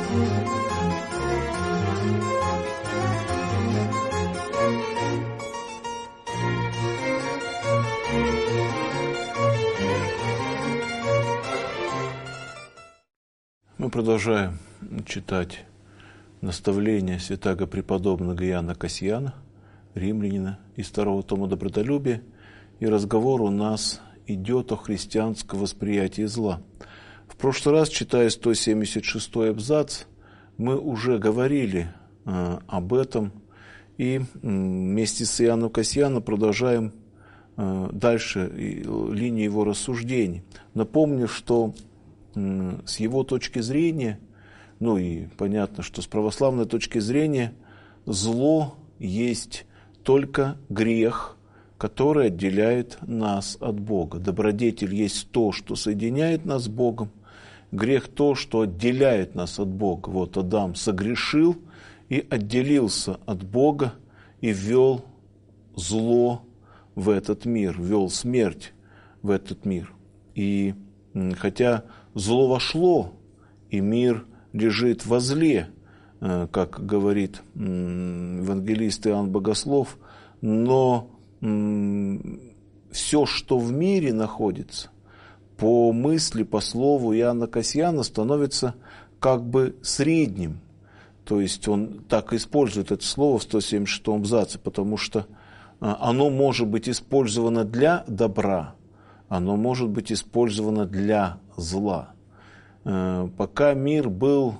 Мы продолжаем читать наставления святаго преподобного Иоанна Кассиана, римлянина, из второго тома «Добротолюбие», и разговор у нас идет о христианском восприятии зла. В прошлый раз, читая 176-й абзац, мы уже говорили об этом, и вместе с Иоанном Кассианом продолжаем дальше линию его рассуждений. Напомню, что с его точки зрения, ну и понятно, что с православной точки зрения, зло есть только грех, который отделяет нас от Бога. Добродетель есть то, что соединяет нас с Богом. Грех то, что отделяет нас от Бога. Вот Адам согрешил и отделился от Бога и ввел зло в этот мир, ввел смерть в этот мир. И хотя зло вошло, и мир лежит во зле, как говорит евангелист Иоанн Богослов, но все, что в мире находится, по мысли, по слову Иоанна Кассиана, становится как бы средним. То есть он так использует это слово в 176-м абзаце, потому что оно может быть использовано для добра, оно может быть использовано для зла. Пока мир был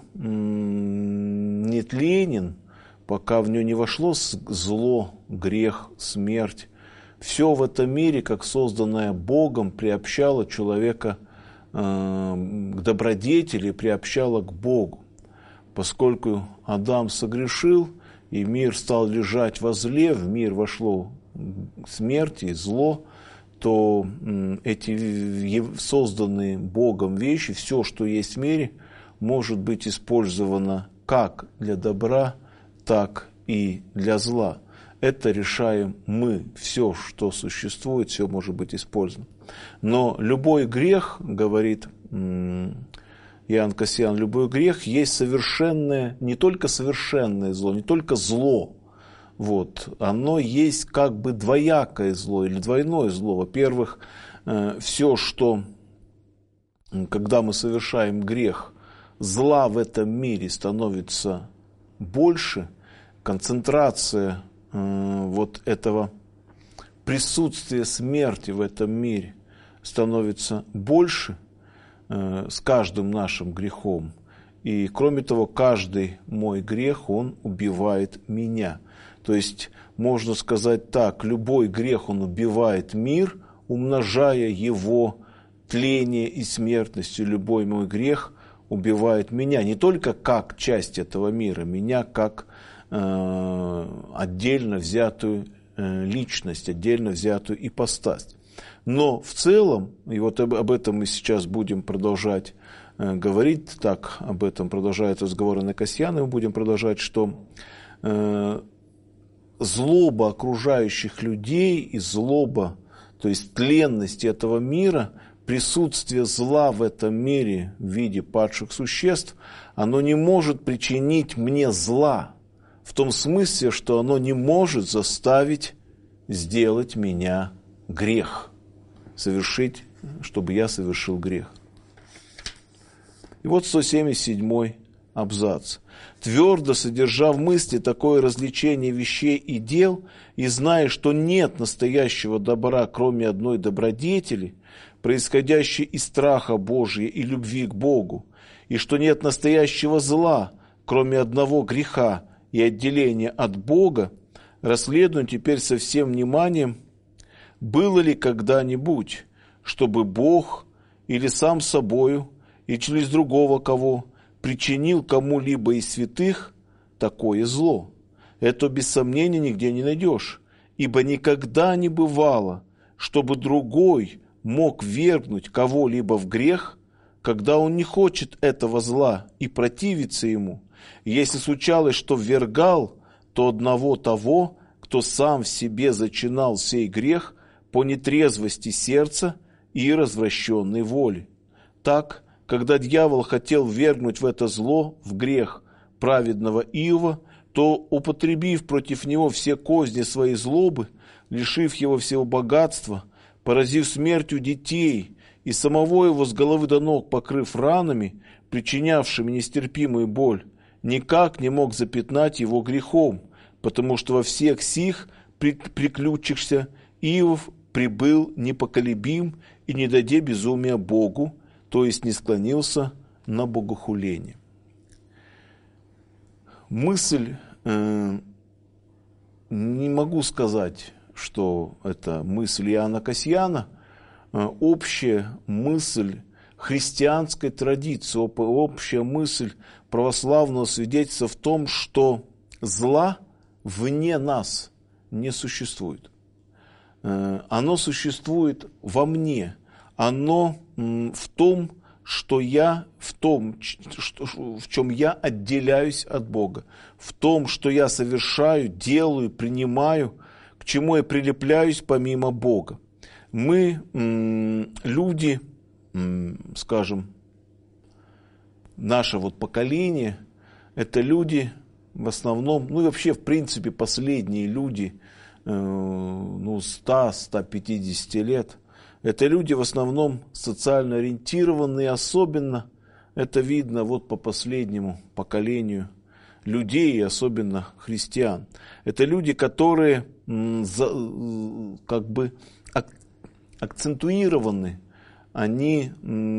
нетленен, пока в него не вошло зло, грех, смерть, все в этом мире, как созданное Богом, приобщало человека к добродетели, приобщало к Богу. Поскольку Адам согрешил, и мир стал лежать во зле, в мир вошло смерть и зло, то эти созданные Богом вещи, все, что есть в мире, может быть использовано как для добра, так и для зла. Это решаем мы. Все, что существует, все может быть использовано. Но любой грех, говорит Иоанн Кассиан, любой грех есть совершенное, не только совершенное зло, не только зло. Вот, оно есть как бы двоякое зло или двойное зло. Во-первых, все, что, когда мы совершаем грех, зла в этом мире становится больше, концентрация вот этого присутствия смерти в этом мире становится больше с каждым нашим грехом. И кроме того, каждый мой грех, он убивает меня. То есть, можно сказать так, любой грех, он убивает мир, умножая его тление и смертность. И любой мой грех убивает меня, не только как часть этого мира, меня как отдельно взятую личность, отдельно взятую ипостась. Но в целом, и вот об этом мы сейчас будем продолжать говорить, так об этом продолжает разговор Иоанна Кассиана, мы будем продолжать, что злоба окружающих людей и злоба, то есть тленность этого мира, присутствие зла в этом мире в виде падших существ, оно не может причинить мне зла, в том смысле, что оно не может заставить сделать меня грех, совершить, чтобы я совершил грех. И вот 177-й абзац. «Твердо содержа в мысли такое развлечение вещей и дел, и зная, что нет настоящего добра, кроме одной добродетели, происходящей из страха Божия и любви к Богу, и что нет настоящего зла, кроме одного греха и отделения от Бога, расследуем теперь со всем вниманием, было ли когда-нибудь, чтобы Бог или сам собою, и через другого кого, причинил кому-либо из святых такое зло. Это без сомнения нигде не найдешь, ибо никогда не бывало, чтобы другой мог ввергнуть кого-либо в грех, когда он не хочет этого зла и противится ему. Если случалось, что ввергал, то одного того, кто сам в себе зачинал сей грех по нетрезвости сердца и развращенной воли. Так, когда дьявол хотел ввергнуть в это зло, в грех праведного Иова, то, употребив против него все козни своей злобы, лишив его всего богатства, поразив смертью детей и самого его с головы до ног покрыв ранами, причинявшими нестерпимую боль, никак не мог запятнать его грехом, потому что во всех сих приключихся Иов прибыл непоколебим и не даде безумия Богу, то есть не склонился на богохуление. Мысль, не могу сказать, что это мысль Иоанна Кассиана, общая мысль христианской традиции, общая мысль православного свидетельства в том, что зла вне нас не существует. Оно существует во мне, оно в том, что я, в чем я отделяюсь от Бога, в том, что я совершаю, делаю, принимаю, к чему я прилепляюсь помимо Бога. Мы, люди, скажем, наше вот поколение, это люди в основном, ну и вообще в принципе последние люди, 100-150 лет, это люди в основном социально ориентированные, особенно это видно вот по последнему поколению людей, и особенно христиан. Это люди, которые как бы акцентуированы, они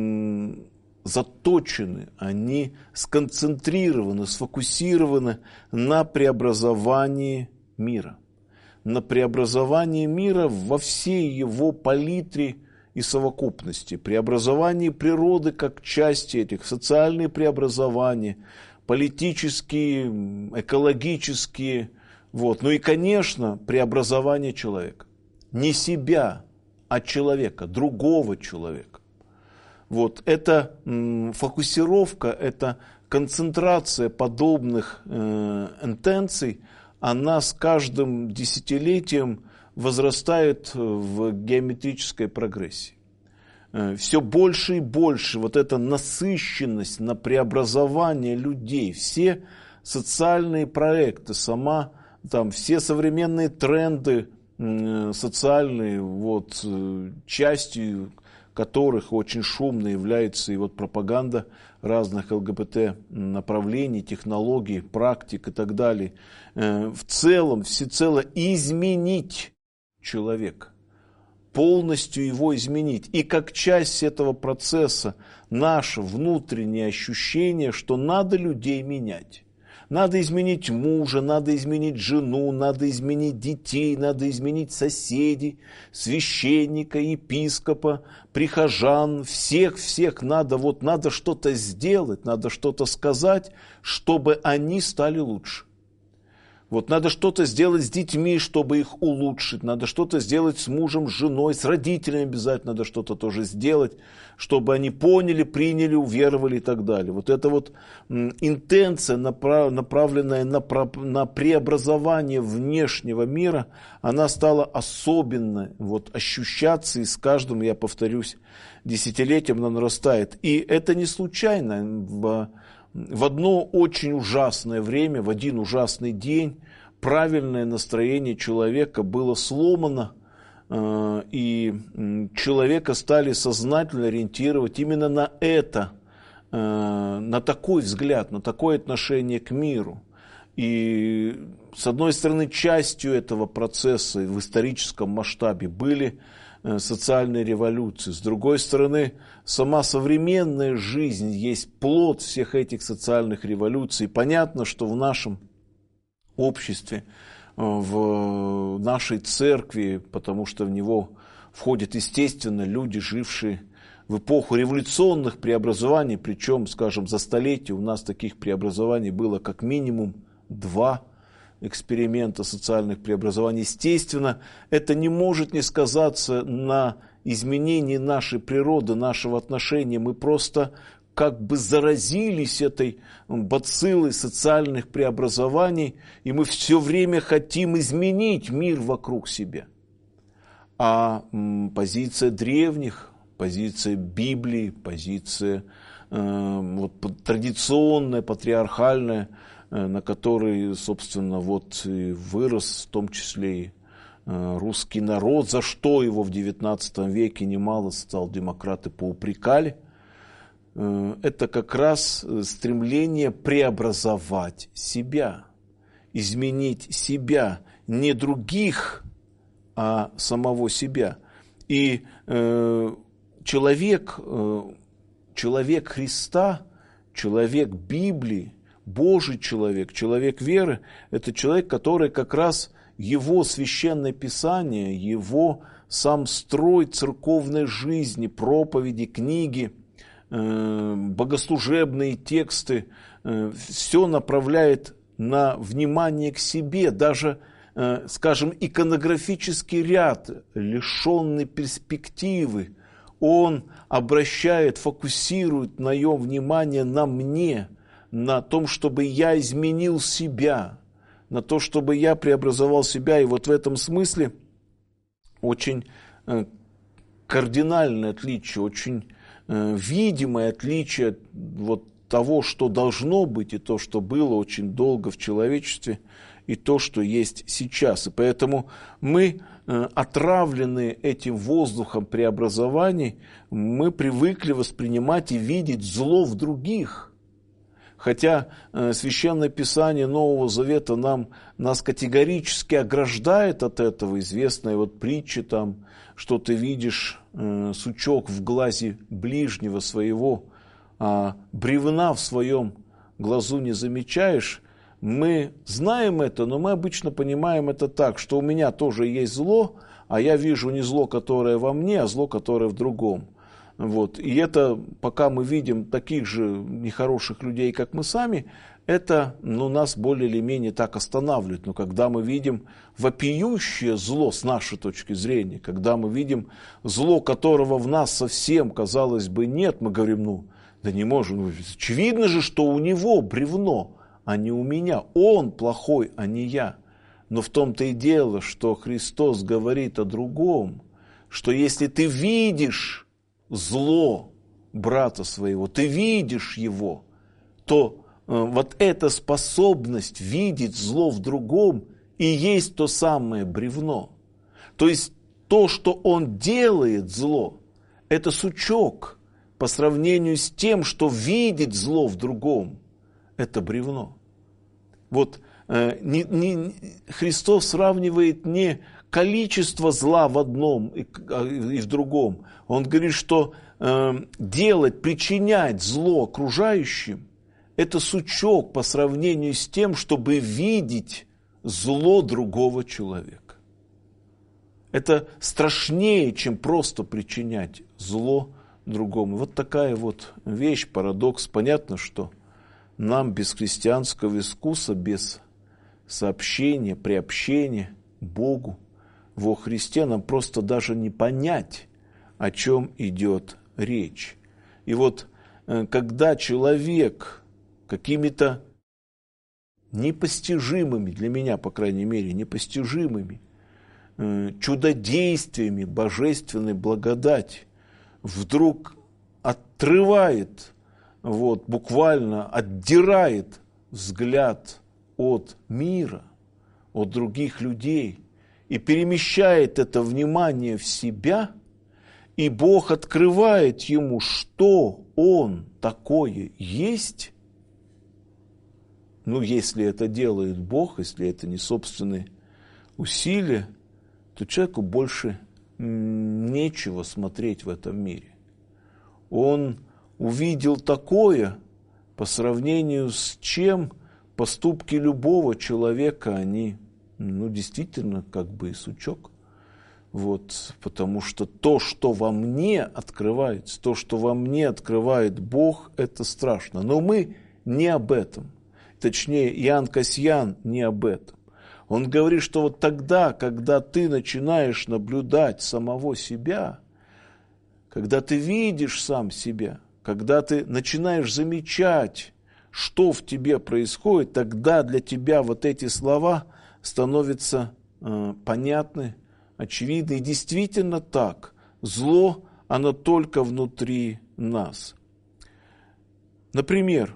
заточены, они сконцентрированы, сфокусированы на преобразовании мира. На преобразовании мира во всей его палитре и совокупности. Преобразование природы как части этих, социальные преобразования, политические, экологические. Вот. Ну и, конечно, преобразование человека. Не себя, а человека, другого человека. Вот. Это фокусировка, это концентрация подобных интенций, она с каждым десятилетием возрастает в геометрической прогрессии. Все больше и больше вот эта насыщенность на преобразование людей, все социальные проекты, все современные тренды социальные, вот, частью которых очень шумно является и вот пропаганда разных ЛГБТ направлений, технологий, практик и так далее. В целом, всецело изменить человека, полностью его изменить. И как часть этого процесса наше внутреннее ощущение, что надо людей менять. Надо изменить мужа, надо изменить жену, надо изменить детей, надо изменить соседей, священника, епископа, прихожан, всех надо что-то сделать, надо что-то сказать, чтобы они стали лучше. Вот надо что-то сделать с детьми, чтобы их улучшить, надо что-то сделать с мужем, с женой, с родителями обязательно надо что-то тоже сделать, чтобы они поняли, приняли, уверовали и так далее. Вот эта вот интенция, направленная на преобразование внешнего мира, она стала особенно ощущаться, и с каждым, я повторюсь, десятилетием она нарастает. И это не случайно. В одно очень ужасное время, в один ужасный день, правильное настроение человека было сломано, и человека стали сознательно ориентировать именно на это, на такой взгляд, на такое отношение к миру. И, с одной стороны, частью этого процесса в историческом масштабе были социальной революции. С другой стороны, сама современная жизнь есть плод всех этих социальных революций. Понятно, что в нашем обществе, в нашей церкви, потому что в него входят, естественно, люди, жившие в эпоху революционных преобразований, причем, скажем, за столетие у нас таких преобразований было как минимум 2 эксперимента социальных преобразований. Естественно, это не может не сказаться на изменении нашей природы, нашего отношения. Мы просто как бы заразились этой бациллой социальных преобразований, и мы все время хотим изменить мир вокруг себя. А позиция древних, позиция Библии, позиция вот, традиционное, патриархальное, на которой, собственно, вот и вырос в том числе и русский народ, за что его в XIX веке немало социал-демократы поупрекали. Это как раз стремление преобразовать себя, изменить себя, не других, а самого себя. И человек Христа, человек Библии, Божий человек, человек веры, это человек, который как раз его священное писание, его сам строй церковной жизни, проповеди, книги, богослужебные тексты, все направляет на внимание к себе, даже, скажем, иконографический ряд, лишенный перспективы, он обращает, фокусирует мое внимание на мне, на том, чтобы я изменил себя, на то, чтобы я преобразовал себя. И вот в этом смысле очень кардинальное отличие, очень видимое отличие вот того, что должно быть, и то, что было очень долго в человечестве, и то, что есть сейчас. И поэтому мы, отравленные этим воздухом преобразований, мы привыкли воспринимать и видеть зло в других. Хотя Священное Писание Нового Завета нас категорически ограждает от этого. Известная вот притча там, что ты видишь сучок в глазе ближнего своего, а бревна в своем глазу не замечаешь. Мы знаем это, но мы обычно понимаем это так, что у меня тоже есть зло, а я вижу не зло, которое во мне, а зло, которое в другом. Вот. И это, пока мы видим таких же нехороших людей, как мы сами, это нас более или менее так останавливает. Но когда мы видим вопиющее зло с нашей точки зрения, когда мы видим зло, которого в нас совсем, казалось бы, нет, мы говорим, да не можем, очевидно же, что у него бревно, а не у меня. Он плохой, а не я. Но в том-то и дело, что Христос говорит о другом, что если ты видишь зло брата своего, ты видишь его, то вот эта способность видеть зло в другом и есть то самое бревно. То есть то, что он делает зло, это сучок по сравнению с тем, что видеть зло в другом, это бревно. Вот Христос сравнивает не количество зла в одном и в другом. Он говорит, что делать, причинять зло окружающим, это сучок по сравнению с тем, чтобы видеть зло другого человека. Это страшнее, чем просто причинять зло другому. Вот такая вот вещь, парадокс. Понятно, что нам без христианского искуса, без сообщения, приобщения к Богу во Христе, нам просто даже не понять, о чем идет речь. И вот когда человек какими-то непостижимыми, для меня, по крайней мере, непостижимыми чудодействиями божественной благодати вдруг отрывает, буквально отдирает взгляд от мира, от других людей и перемещает это внимание в себя, и Бог открывает ему, что он такое есть. Если это делает Бог, если это не собственные усилия, то человеку больше нечего смотреть в этом мире. Он увидел такое, по сравнению с чем поступки любого человека, они, действительно, как бы и сучок. Потому что то, что во мне открывается, то, что во мне открывает Бог, это страшно. Но мы не об этом. Точнее, Иоанн Кассиан не об этом. Он говорит, что вот тогда, когда ты начинаешь наблюдать самого себя, когда ты видишь сам себя, когда ты начинаешь замечать, что в тебе происходит, тогда для тебя вот эти слова становятся понятны, очевидны. И действительно так. Зло, оно только внутри нас. Например,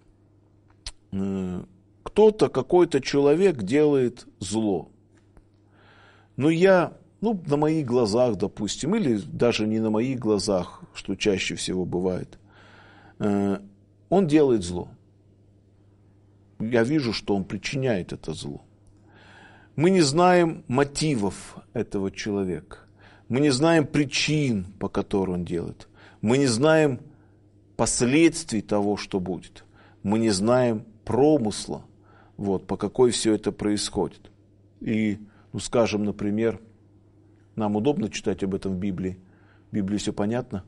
какой-то человек делает зло. Но на моих глазах, допустим, или даже не на моих глазах, что чаще всего бывает, он делает зло. Я вижу, что он причиняет это зло. Мы не знаем мотивов этого человека. Мы не знаем причин, по которым он делает. Мы не знаем последствий того, что будет. Мы не знаем промысла, по какой все это происходит. И, скажем, например, нам удобно читать об этом в Библии. В Библии все понятно.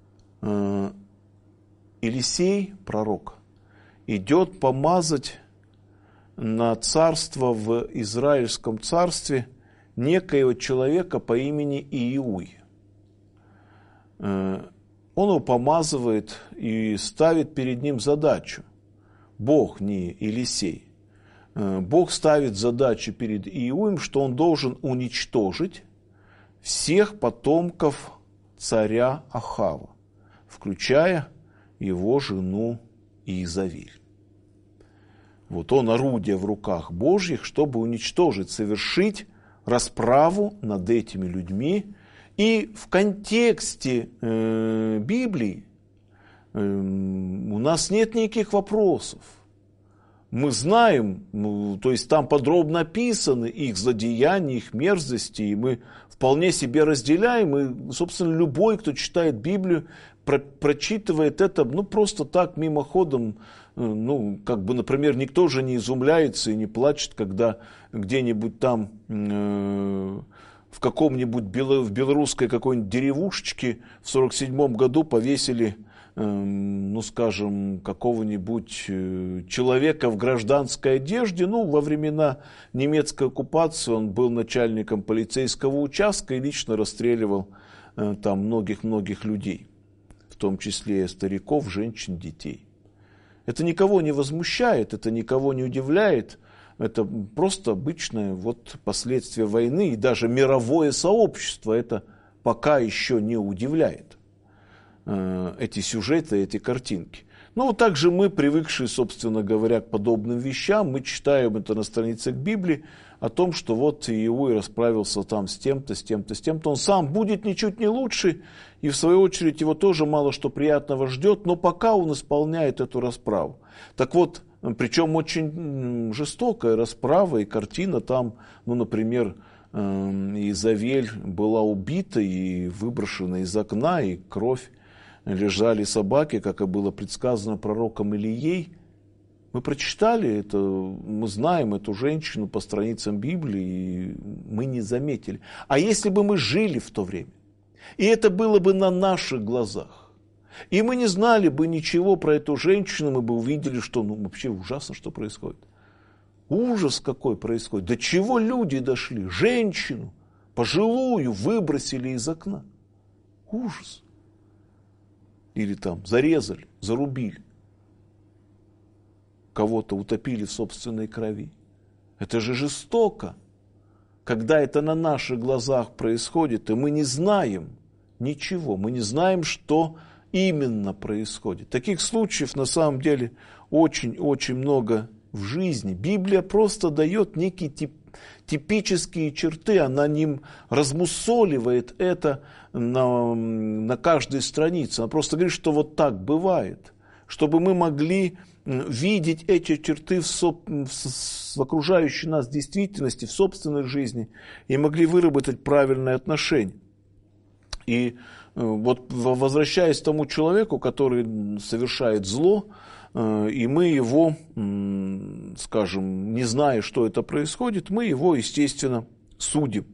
Елисей, пророк, идет помазать на царство в Израильском царстве некоего человека по имени Иуй. Он его помазывает и ставит перед ним задачу. Бог, не Елисей. Бог ставит задачу перед Иуем, что он должен уничтожить всех потомков царя Ахава, включая его жену Иезавель. Он орудие в руках Божьих, чтобы уничтожить, совершить расправу над этими людьми. И в контексте Библии у нас нет никаких вопросов. Мы знаем, то есть там подробно описаны их злодеяния, их мерзости, и мы вполне себе разделяем. И, собственно, любой, кто читает Библию, прочитывает это, просто так, мимоходом. Например, никто же не изумляется и не плачет, когда где-нибудь там в каком-нибудь в белорусской какой-нибудь деревушечке в 1947 году повесили, какого-нибудь человека в гражданской одежде. Во времена немецкой оккупации он был начальником полицейского участка и лично расстреливал там многих-многих людей, в том числе стариков, женщин, детей. Это никого не возмущает, это никого не удивляет. Это просто обычное последствие войны, и даже мировое сообщество это пока еще не удивляет. Эти сюжеты, эти картинки. Также мы, привыкшие, собственно говоря, к подобным вещам, мы читаем это на страницах Библии о том, что Иуй расправился там с тем-то, с тем-то, с тем-то. Он сам будет ничуть не лучше, и в свою очередь его тоже мало что приятного ждет, но пока он исполняет эту расправу. Причем очень жестокая расправа, и картина там, например, Иезавель была убита и выброшена из окна, и кровь, лежали собаки, как и было предсказано пророком Илией. Мы прочитали это, мы знаем эту женщину по страницам Библии, и мы не заметили. А если бы мы жили в то время, и это было бы на наших глазах, и мы не знали бы ничего про эту женщину, мы бы увидели, что вообще ужасно, что происходит. Ужас какой происходит. До чего люди дошли? Женщину, пожилую, выбросили из окна. Ужас. Или там зарезали, зарубили. Кого-то утопили в собственной крови. Это же жестоко. Когда это на наших глазах происходит, и мы не знаем ничего, мы не знаем, что именно происходит. Таких случаев на самом деле очень-очень много в жизни. Библия просто дает некие типические черты, она ним размусоливает это на каждой странице. Она просто говорит, что так бывает. Чтобы мы могли видеть эти черты в окружающей нас действительности, в собственной жизни, и могли выработать правильное отношение. И возвращаясь к тому человеку, который совершает зло, и мы его, скажем, не зная, что это происходит, мы его, естественно, судим.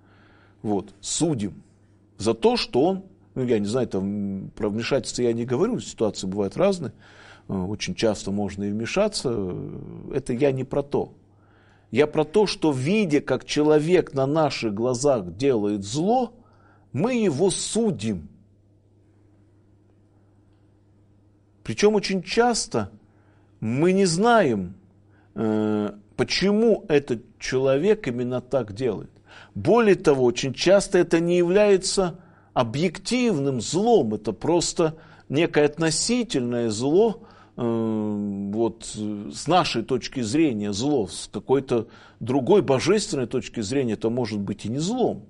Судим за то, что он, я не знаю, там про вмешательство я не говорю, ситуации бывают разные, очень часто можно и вмешаться, это я не про то. Я про то, что видя, как человек на наших глазах делает зло, мы его судим. Причем очень часто мы не знаем, почему этот человек именно так делает. Более того, очень часто это не является объективным злом, это просто некое относительное зло, вот с нашей точки зрения зло, с какой-то другой божественной точки зрения это может быть и не злом.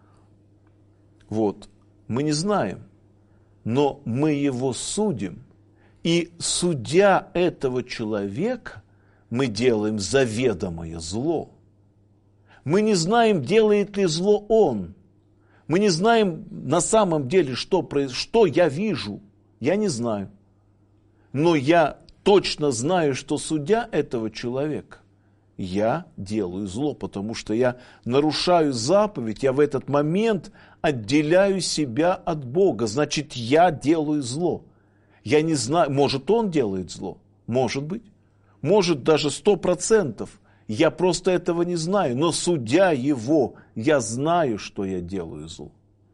Вот, мы не знаем, но мы его судим, и судя этого человека, мы делаем заведомое зло. Мы не знаем, делает ли зло он. Мы не знаем на самом деле, что я вижу. Я не знаю. Но я точно знаю, что судя этого человека, я делаю зло, потому что я нарушаю заповедь, я в этот момент отделяю себя от Бога. Значит, я делаю зло. Я не знаю, может, он делает зло? Может быть. Может, даже 100%. Я просто этого не знаю. Но судя его, я знаю, что я делаю зло.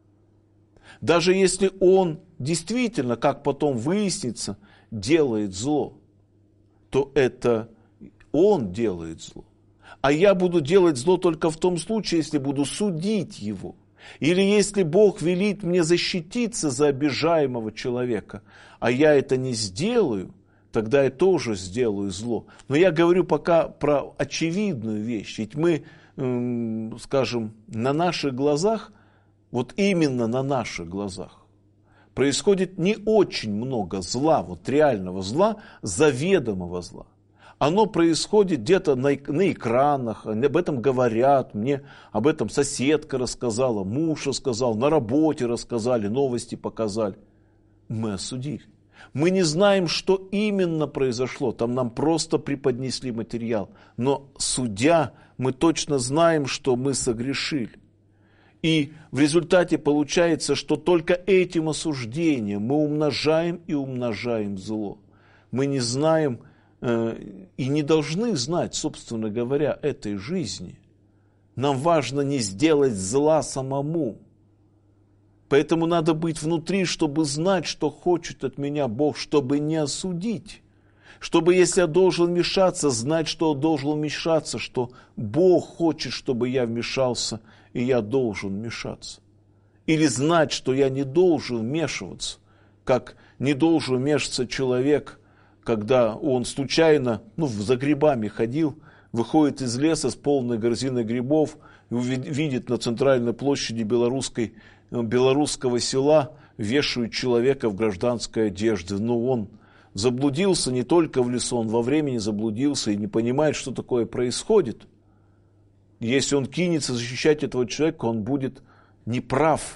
Даже если он действительно, как потом выяснится, делает зло, то это он делает зло. А я буду делать зло только в том случае, если буду судить его. Или если Бог велит мне защититься за обижаемого человека, а я это не сделаю, тогда я тоже сделаю зло. Но я говорю пока про очевидную вещь. Ведь мы, скажем, на наших глазах, вот именно на наших глазах, происходит не очень много зла, вот реального зла, заведомого зла. Оно происходит где-то на экранах, об этом говорят, мне об этом соседка рассказала, муж рассказал, на работе рассказали, новости показали. Мы осудили. Мы не знаем, что именно произошло, там нам просто преподнесли материал. Но судя, мы точно знаем, что мы согрешили. И в результате получается, что только этим осуждением мы умножаем и умножаем зло. Мы не знаем и не должны знать, собственно говоря, этой жизни. Нам важно не сделать зла самому. Поэтому надо быть внутри, чтобы знать, что хочет от меня Бог, чтобы не осудить. Чтобы, если я должен вмешаться, знать, что я должен вмешаться, что Бог хочет, чтобы я вмешался, и я должен вмешаться. Или знать, что я не должен вмешиваться, как не должен вмешиваться человек, когда он случайно за грибами ходил, выходит из леса с полной корзиной грибов и видит на центральной площади белорусского села вешают человека в гражданской одежде. Но он заблудился не только в лесу, он во времени заблудился и не понимает, что такое происходит. Если он кинется защищать этого человека, он будет неправ.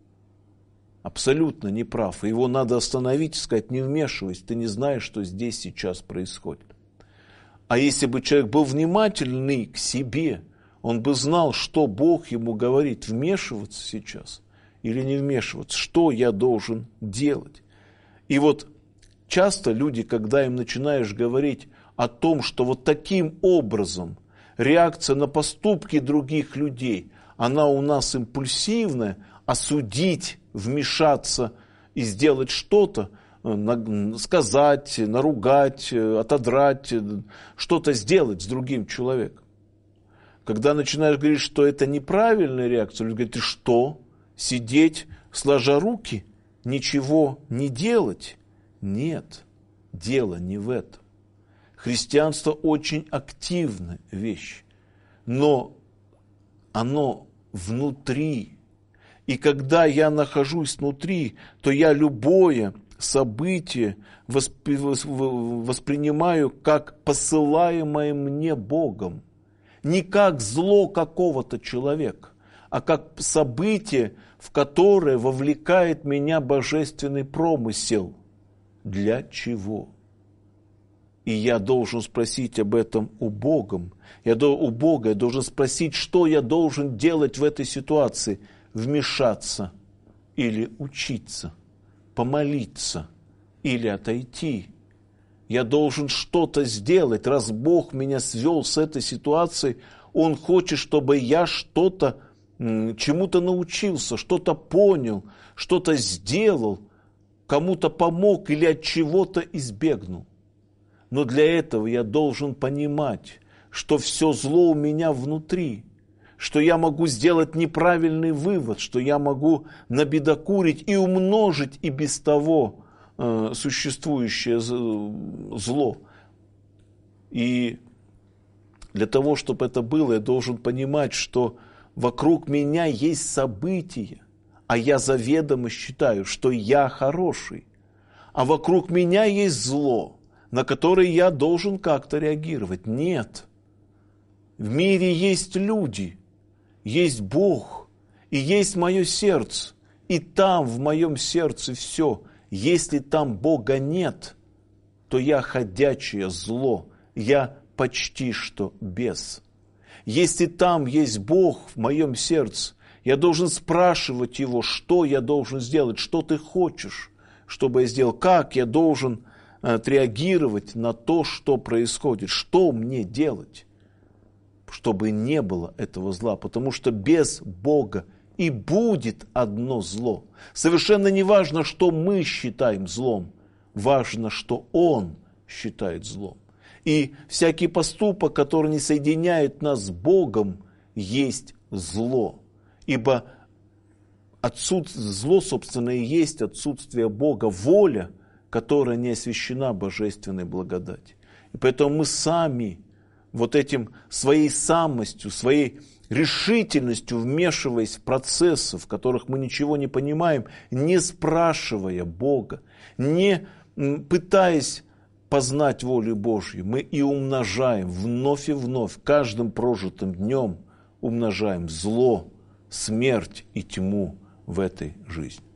Абсолютно неправ. И его надо остановить и сказать: не вмешивайся, ты не знаешь, что здесь сейчас происходит. А если бы человек был внимательный к себе, он бы знал, что Бог ему говорит: вмешиваться сейчас или не вмешиваться, что я должен делать. И вот часто люди, когда им начинаешь говорить о том, что вот таким образом реакция на поступки других людей, она у нас импульсивная, осудить, вмешаться и сделать что-то, сказать, наругать, отодрать, что-то сделать с другим человеком. Когда начинаешь говорить, что это неправильная реакция, люди говорят: ты что, сидеть сложа руки, ничего не делать? Нет, дело не в этом. Христианство очень активная вещь, но оно внутри. И когда я нахожусь внутри, то я любое событие воспринимаю как посылаемое мне Богом. Не как зло какого-то человека, а как событие, в которое вовлекает меня божественный промысел. Для чего? И я должен спросить об этом у Бога. Я должен спросить, что я должен делать в этой ситуации. Вмешаться или учиться, помолиться или отойти. Я должен что-то сделать. Раз Бог меня свел с этой ситуацией, Он хочет, чтобы я что-то, чему-то научился, что-то понял, что-то сделал, кому-то помог или от чего-то избегнул. Но для этого я должен понимать, что все зло у меня внутри, что я могу сделать неправильный вывод, что я могу набедокурить и умножить и без того существующее зло. И для того, чтобы это было, я должен понимать, что вокруг меня есть события, а я заведомо считаю, что я хороший. А вокруг меня есть зло, на которое я должен как-то реагировать. Нет. В мире есть люди, есть Бог, и есть мое сердце. И там, в моем сердце, все. Если там Бога нет, то я ходячее зло, я почти что бес. Если там есть Бог в моем сердце, я должен спрашивать Его, что я должен сделать, что Ты хочешь, чтобы я сделал, как я должен отреагировать на то, что происходит, что мне делать, чтобы не было этого зла, потому что без Бога и будет одно зло. Совершенно не важно, что мы считаем злом, важно, что Он считает злом. И всякий поступок, который не соединяет нас с Богом, есть зло. Ибо зло, собственно, и есть отсутствие Бога, воля, которая не освящена божественной благодатью. И поэтому мы сами вот этим своей самостью, своей решительностью, вмешиваясь в процессы, в которых мы ничего не понимаем, не спрашивая Бога, не пытаясь познать волю Божью, мы и умножаем вновь и вновь, каждым прожитым днем умножаем зло, смерть и тьму в этой жизни.